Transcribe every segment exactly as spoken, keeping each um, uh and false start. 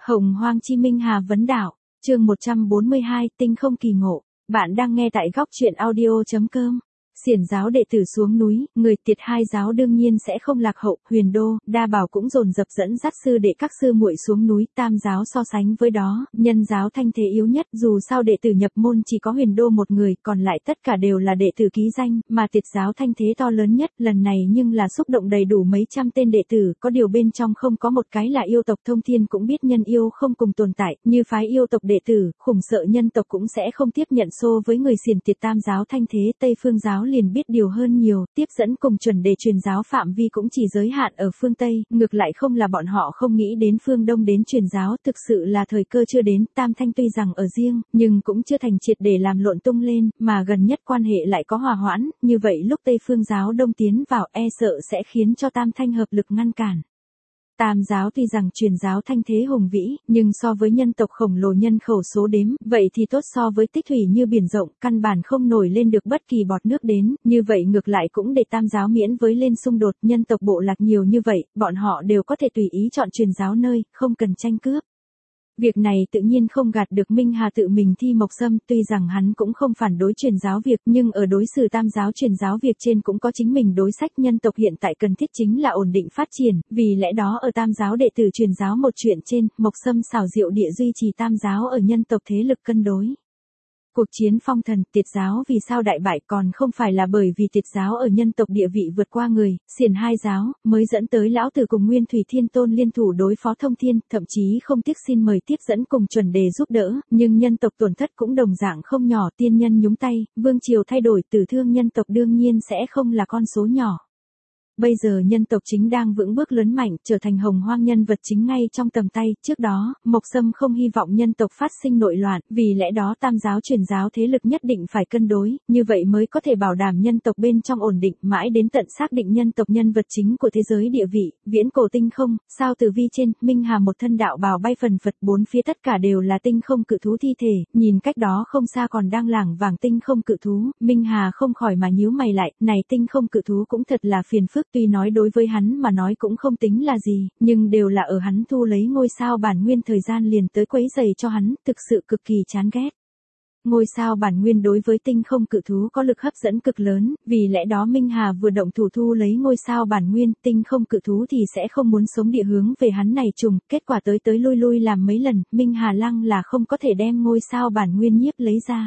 Hồng Hoang Chi Minh Hà vấn đạo, chương một trăm bốn mươi hai, tinh không kỳ ngộ. Bạn đang nghe tại góc truyện audio.com. Xiển giáo đệ tử xuống núi, người Tiệt hai giáo đương nhiên sẽ không lạc hậu, Huyền Đô, Đa Bảo cũng dồn dập dẫn dắt sư đệ các sư muội xuống núi, Tam giáo so sánh với đó, Nhân giáo thanh thế yếu nhất, dù sao đệ tử nhập môn chỉ có Huyền Đô một người, còn lại tất cả đều là đệ tử ký danh, mà Tiệt giáo thanh thế to lớn nhất, lần này nhưng là xúc động đầy đủ mấy trăm tên đệ tử, có điều bên trong không có một cái là yêu tộc. Thông Thiên cũng biết nhân yêu không cùng tồn tại, như phái yêu tộc đệ tử, khủng sợ nhân tộc cũng sẽ không tiếp nhận xô với người xiển Tiệt Tam giáo thanh thế, Tây Phương giáo liền biết điều hơn nhiều, tiếp dẫn cùng chuẩn đề truyền giáo phạm vi cũng chỉ giới hạn ở phương Tây, ngược lại không là bọn họ không nghĩ đến phương Đông đến truyền giáo, thực sự là thời cơ chưa đến. Tam thanh tuy rằng ở riêng, nhưng cũng chưa thành triệt để làm lộn tung lên, mà gần nhất quan hệ lại có hòa hoãn, như vậy lúc Tây Phương giáo đông tiến vào e sợ sẽ khiến cho Tam thanh hợp lực ngăn cản. Tam giáo tuy rằng truyền giáo thanh thế hùng vĩ, nhưng so với nhân tộc khổng lồ nhân khẩu số đếm, vậy thì tốt so với tích thủy như biển rộng, căn bản không nổi lên được bất kỳ bọt nước đến, như vậy ngược lại cũng để Tam giáo miễn với lên xung đột. Nhân tộc bộ lạc nhiều như vậy, bọn họ đều có thể tùy ý chọn truyền giáo nơi, không cần tranh cướp. Việc này tự nhiên không gạt được Minh Hà tự mình thi Mộc Sâm, tuy rằng hắn cũng không phản đối truyền giáo việc, nhưng ở đối xử Tam giáo truyền giáo việc trên cũng có chính mình đối sách. Nhân tộc hiện tại cần thiết chính là ổn định phát triển, vì lẽ đó ở Tam giáo đệ tử truyền giáo một chuyện trên, Mộc Sâm xảo diệu địa duy trì Tam giáo ở nhân tộc thế lực cân đối. Cuộc chiến phong thần, Tiệt giáo vì sao đại bại còn không phải là bởi vì Tiệt giáo ở nhân tộc địa vị vượt qua người, xiển hai giáo, mới dẫn tới lão tử cùng Nguyên Thủy Thiên Tôn liên thủ đối phó Thông Thiên, thậm chí không tiếc xin mời tiếp dẫn cùng chuẩn đề giúp đỡ, nhưng nhân tộc tổn thất cũng đồng dạng không nhỏ. Tiên nhân nhúng tay, vương triều thay đổi, tử thương nhân tộc đương nhiên sẽ không là con số nhỏ. Bây giờ nhân tộc chính đang vững bước lớn mạnh, trở thành hồng hoang nhân vật chính ngay trong tầm tay. Trước đó, Mộc Sâm không hy vọng nhân tộc phát sinh nội loạn, vì lẽ đó Tam giáo truyền giáo thế lực nhất định phải cân đối, như vậy mới có thể bảo đảm nhân tộc bên trong ổn định, mãi đến tận xác định nhân tộc nhân vật chính của thế giới địa vị. Viễn cổ tinh không, sao tử vi trên, Minh Hà một thân đạo bào bay phần phật, bốn phía tất cả đều là tinh không cự thú thi thể, nhìn cách đó không xa còn đang lảng vàng tinh không cự thú, Minh Hà không khỏi mà nhíu mày lại, này tinh không cự thú cũng thật là phiền phức. Tuy nói đối với hắn mà nói cũng không tính là gì, nhưng đều là ở hắn thu lấy ngôi sao bản nguyên thời gian liền tới quấy rầy cho hắn, thực sự cực kỳ chán ghét. Ngôi sao bản nguyên đối với tinh không cự thú có lực hấp dẫn cực lớn, vì lẽ đó Minh Hà vừa động thủ thu lấy ngôi sao bản nguyên, tinh không cự thú thì sẽ không muốn sống địa hướng về hắn này trùng, kết quả tới tới lui lui làm mấy lần, Minh Hà lăng là không có thể đem ngôi sao bản nguyên nhiếp lấy ra.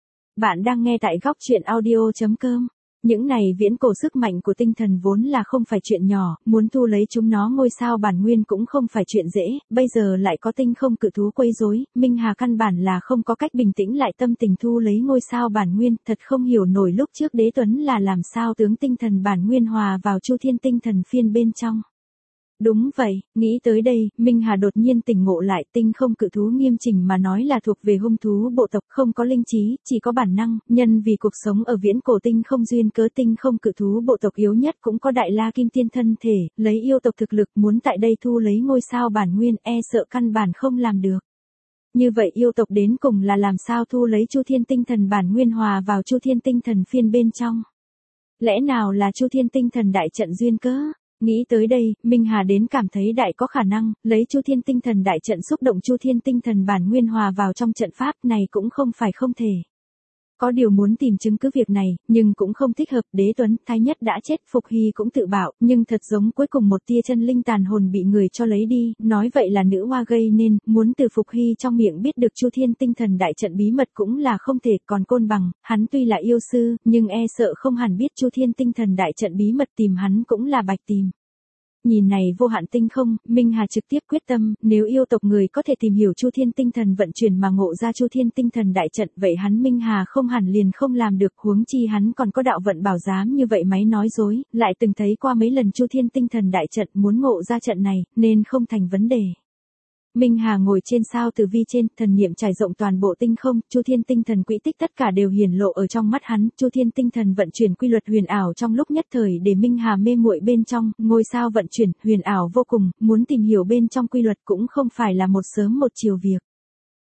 Bạn đang nghe tại góc truyện audio.com. Những này viễn cổ sức mạnh của tinh thần vốn là không phải chuyện nhỏ, muốn thu lấy chúng nó ngôi sao bản nguyên cũng không phải chuyện dễ, bây giờ lại có tinh không cự thú quấy rối, Minh Hà căn bản là không có cách bình tĩnh lại tâm tình thu lấy ngôi sao bản nguyên, thật không hiểu nổi lúc trước Đế Tuấn là làm sao tướng tinh thần bản nguyên hòa vào Chu Thiên tinh thần phiên bên trong. Đúng vậy, nghĩ tới đây, Minh Hà đột nhiên tỉnh ngộ lại, tinh không cự thú nghiêm chỉnh mà nói là thuộc về hung thú bộ tộc, không có linh trí, chỉ có bản năng, nhân vì cuộc sống ở viễn cổ tinh không duyên cớ tinh không cự thú bộ tộc yếu nhất cũng có đại la kim tiên thân thể, lấy yêu tộc thực lực muốn tại đây thu lấy ngôi sao bản nguyên e sợ căn bản không làm được. Như vậy yêu tộc đến cùng là làm sao thu lấy Chu Thiên tinh thần bản nguyên hòa vào Chu Thiên tinh thần phiên bên trong? Lẽ nào là Chu Thiên tinh thần đại trận duyên cớ? Nghĩ tới đây, Minh Hà đến cảm thấy đại có khả năng, lấy Chu Thiên tinh thần đại trận xúc động Chu Thiên tinh thần bản nguyên hòa vào trong trận pháp này cũng không phải không thể. Có điều muốn tìm chứng cứ việc này, nhưng cũng không thích hợp. Đế Tuấn, Thái Nhất đã chết, Phục Hy cũng tự bạo, nhưng thật giống cuối cùng một tia chân linh tàn hồn bị người cho lấy đi, nói vậy là nữ hoa gây nên, muốn từ Phục Hy trong miệng biết được Chu Thiên tinh thần đại trận bí mật cũng là không thể. Còn Côn Bằng, hắn tuy là yêu sư, nhưng e sợ không hẳn biết Chu Thiên tinh thần đại trận bí mật, tìm hắn cũng là bạch tìm. Nhìn này vô hạn tinh không, Minh Hà trực tiếp quyết tâm, nếu yêu tộc người có thể tìm hiểu Chu Thiên tinh thần vận chuyển mà ngộ ra Chu Thiên tinh thần đại trận, vậy hắn Minh Hà không hẳn liền không làm được, huống chi hắn còn có đạo vận bảo giám như vậy máy nói dối, lại từng thấy qua mấy lần Chu Thiên tinh thần đại trận, muốn ngộ ra trận này, nên không thành vấn đề. Minh Hà ngồi trên sao tử vi trên, thần niệm trải rộng toàn bộ tinh không, Chu Thiên tinh thần quỹ tích tất cả đều hiển lộ ở trong mắt hắn, Chu Thiên tinh thần vận chuyển quy luật huyền ảo trong lúc nhất thời để Minh Hà mê muội bên trong, ngôi sao vận chuyển, huyền ảo vô cùng, muốn tìm hiểu bên trong quy luật cũng không phải là một sớm một chiều việc.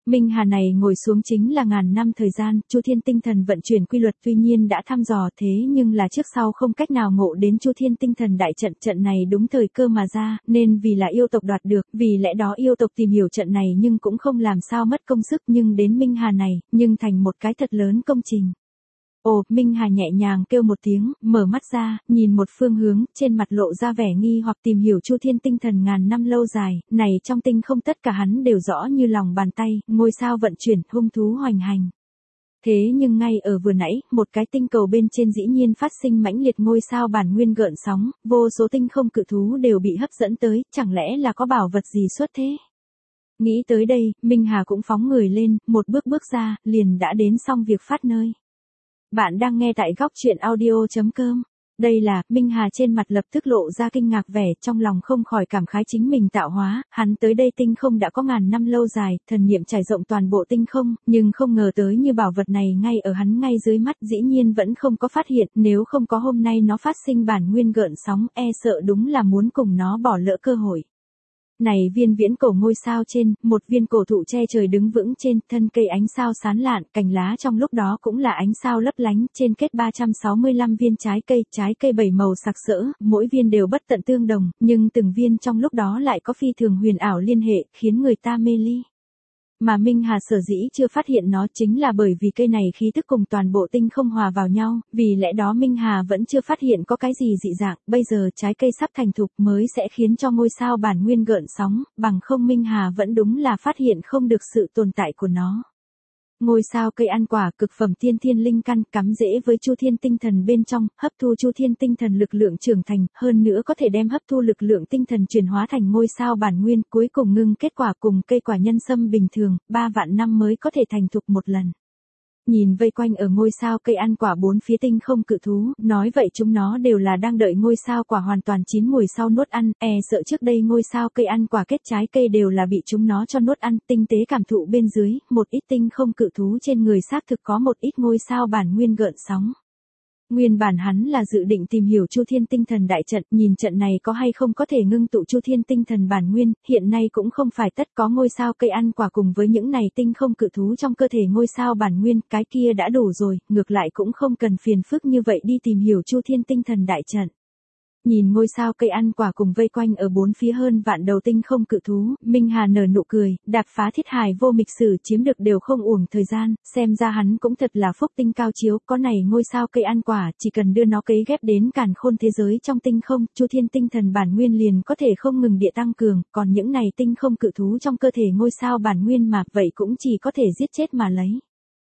Minh Hà này ngồi xuống chính là ngàn năm thời gian, Chu Thiên tinh thần vận chuyển quy luật tuy nhiên đã thăm dò thế nhưng là trước sau không cách nào ngộ đến Chu Thiên tinh thần đại trận, trận này đúng thời cơ mà ra, nên vì là yêu tộc đoạt được, vì lẽ đó yêu tộc tìm hiểu trận này nhưng cũng không làm sao mất công sức, nhưng đến Minh Hà này, nhưng thành một cái thật lớn công trình. Ồ, Minh Hà nhẹ nhàng kêu một tiếng, mở mắt ra, nhìn một phương hướng, trên mặt lộ ra vẻ nghi hoặc tìm hiểu Chu Thiên tinh thần ngàn năm lâu dài, này trong tinh không tất cả hắn đều rõ như lòng bàn tay, ngôi sao vận chuyển, hung thú hoành hành. Thế nhưng ngay ở vừa nãy, một cái tinh cầu bên trên dĩ nhiên phát sinh mãnh liệt ngôi sao bản nguyên gợn sóng, vô số tinh không cự thú đều bị hấp dẫn tới, chẳng lẽ là có bảo vật gì xuất thế? Nghĩ tới đây, Minh Hà cũng phóng người lên, một bước bước ra, liền đã đến xong việc phát nơi. Bạn đang nghe tại góc truyện audio chấm com. Đây là, Minh Hà trên mặt lập tức lộ ra kinh ngạc vẻ, trong lòng không khỏi cảm khái chính mình tạo hóa, hắn tới đây tinh không đã có ngàn năm lâu dài, thần niệm trải rộng toàn bộ tinh không, nhưng không ngờ tới như bảo vật này ngay ở hắn ngay dưới mắt dĩ nhiên vẫn không có phát hiện, nếu không có hôm nay nó phát sinh bản nguyên gợn sóng, e sợ đúng là muốn cùng nó bỏ lỡ cơ hội. Này viên viễn cổ ngôi sao trên, một viên cổ thụ che trời đứng vững trên, thân cây ánh sao sáng lạn, cành lá trong lúc đó cũng là ánh sao lấp lánh, trên kết ba trăm sáu mươi lăm viên trái cây, trái cây bảy màu sặc sỡ, mỗi viên đều bất tận tương đồng, nhưng từng viên trong lúc đó lại có phi thường huyền ảo liên hệ, khiến người ta mê ly. Mà Minh Hà sở dĩ chưa phát hiện nó chính là bởi vì cây này khí tức cùng toàn bộ tinh không hòa vào nhau, vì lẽ đó Minh Hà vẫn chưa phát hiện có cái gì dị dạng, bây giờ trái cây sắp thành thục mới sẽ khiến cho ngôi sao bản nguyên gợn sóng, bằng không Minh Hà vẫn đúng là phát hiện không được sự tồn tại của nó. Ngôi sao cây ăn quả cực phẩm tiên thiên linh căn cắm rễ với Chu Thiên tinh thần bên trong, hấp thu Chu Thiên tinh thần lực lượng trưởng thành, hơn nữa có thể đem hấp thu lực lượng tinh thần chuyển hóa thành ngôi sao bản nguyên, cuối cùng ngưng kết quả cùng cây quả nhân sâm bình thường, ba vạn năm mới có thể thành thục một lần. Nhìn vây quanh ở ngôi sao cây ăn quả bốn phía tinh không cự thú, nói vậy chúng nó đều là đang đợi ngôi sao quả hoàn toàn chín mùi sau nuốt ăn, e sợ trước đây ngôi sao cây ăn quả kết trái cây đều là bị chúng nó cho nuốt ăn, tinh tế cảm thụ bên dưới, một ít tinh không cự thú trên người xác thực có một ít ngôi sao bản nguyên gợn sóng. Nguyên bản hắn là dự định tìm hiểu Chu Thiên tinh thần đại trận, nhìn trận này có hay không có thể ngưng tụ Chu Thiên tinh thần bản nguyên, hiện nay cũng không phải tất có ngôi sao cây ăn quả cùng với những này tinh không cự thú trong cơ thể ngôi sao bản nguyên, cái kia đã đủ rồi, ngược lại cũng không cần phiền phức như vậy đi tìm hiểu Chu Thiên tinh thần đại trận. Nhìn ngôi sao cây ăn quả cùng vây quanh ở bốn phía hơn vạn đầu tinh không cự thú, Minh Hà nở nụ cười, đạp phá thiết hài vô mịch sử chiếm được đều không uổng thời gian, xem ra hắn cũng thật là phúc tinh cao chiếu, có này ngôi sao cây ăn quả, chỉ cần đưa nó cấy ghép đến càn khôn thế giới trong tinh không, Chu Thiên tinh thần bản nguyên liền có thể không ngừng địa tăng cường, còn những này tinh không cự thú trong cơ thể ngôi sao bản nguyên mà vậy cũng chỉ có thể giết chết mà lấy.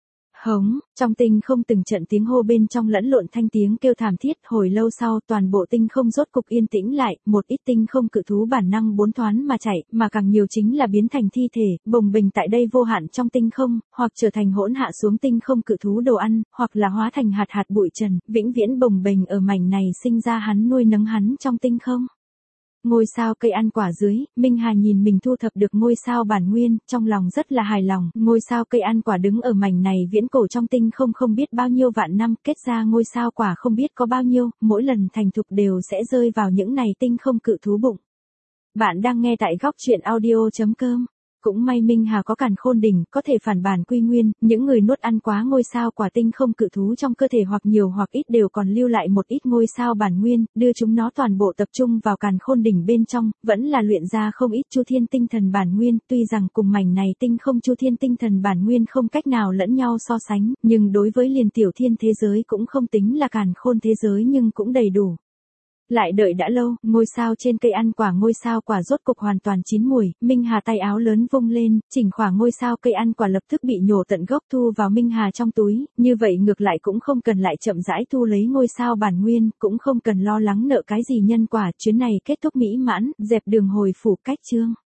Hống, trong tinh không từng trận tiếng hô bên trong lẫn lộn thanh tiếng kêu thảm thiết, hồi lâu sau toàn bộ tinh không rốt cục yên tĩnh lại, một ít tinh không cự thú bản năng bốn thoán mà chạy, mà càng nhiều chính là biến thành thi thể, bồng bềnh tại đây vô hạn trong tinh không, hoặc trở thành hỗn hạ xuống tinh không cự thú đồ ăn, hoặc là hóa thành hạt hạt bụi trần, vĩnh viễn bồng bềnh ở mảnh này sinh ra hắn nuôi nấng hắn trong tinh không. Ngôi sao cây ăn quả dưới, Minh Hà nhìn mình thu thập được ngôi sao bản nguyên, trong lòng rất là hài lòng, ngôi sao cây ăn quả đứng ở mảnh này viễn cổ trong tinh không không biết bao nhiêu vạn năm, kết ra ngôi sao quả không biết có bao nhiêu, mỗi lần thành thục đều sẽ rơi vào những này tinh không cự thú bụng. Bạn đang nghe tại góc truyện audio chấm com. Cũng may Minh Hà có càn khôn đỉnh, có thể phản bản quy nguyên, những người nuốt ăn quá ngôi sao quả tinh không cự thú trong cơ thể hoặc nhiều hoặc ít đều còn lưu lại một ít ngôi sao bản nguyên, đưa chúng nó toàn bộ tập trung vào càn khôn đỉnh bên trong, vẫn là luyện ra không ít Chu Thiên tinh thần bản nguyên, tuy rằng cùng mảnh này tinh không Chu Thiên tinh thần bản nguyên không cách nào lẫn nhau so sánh, nhưng đối với liền tiểu thiên thế giới cũng không tính là càn khôn thế giới nhưng cũng đầy đủ. Lại đợi đã lâu, ngôi sao trên cây ăn quả ngôi sao quả rốt cục hoàn toàn chín mùi, Minh Hà tay áo lớn vung lên, chỉnh khỏa ngôi sao cây ăn quả lập tức bị nhổ tận gốc thu vào Minh Hà trong túi, như vậy ngược lại cũng không cần lại chậm rãi thu lấy ngôi sao bản nguyên, cũng không cần lo lắng nợ cái gì nhân quả, chuyến này kết thúc mỹ mãn, dẹp đường hồi phủ cách chương.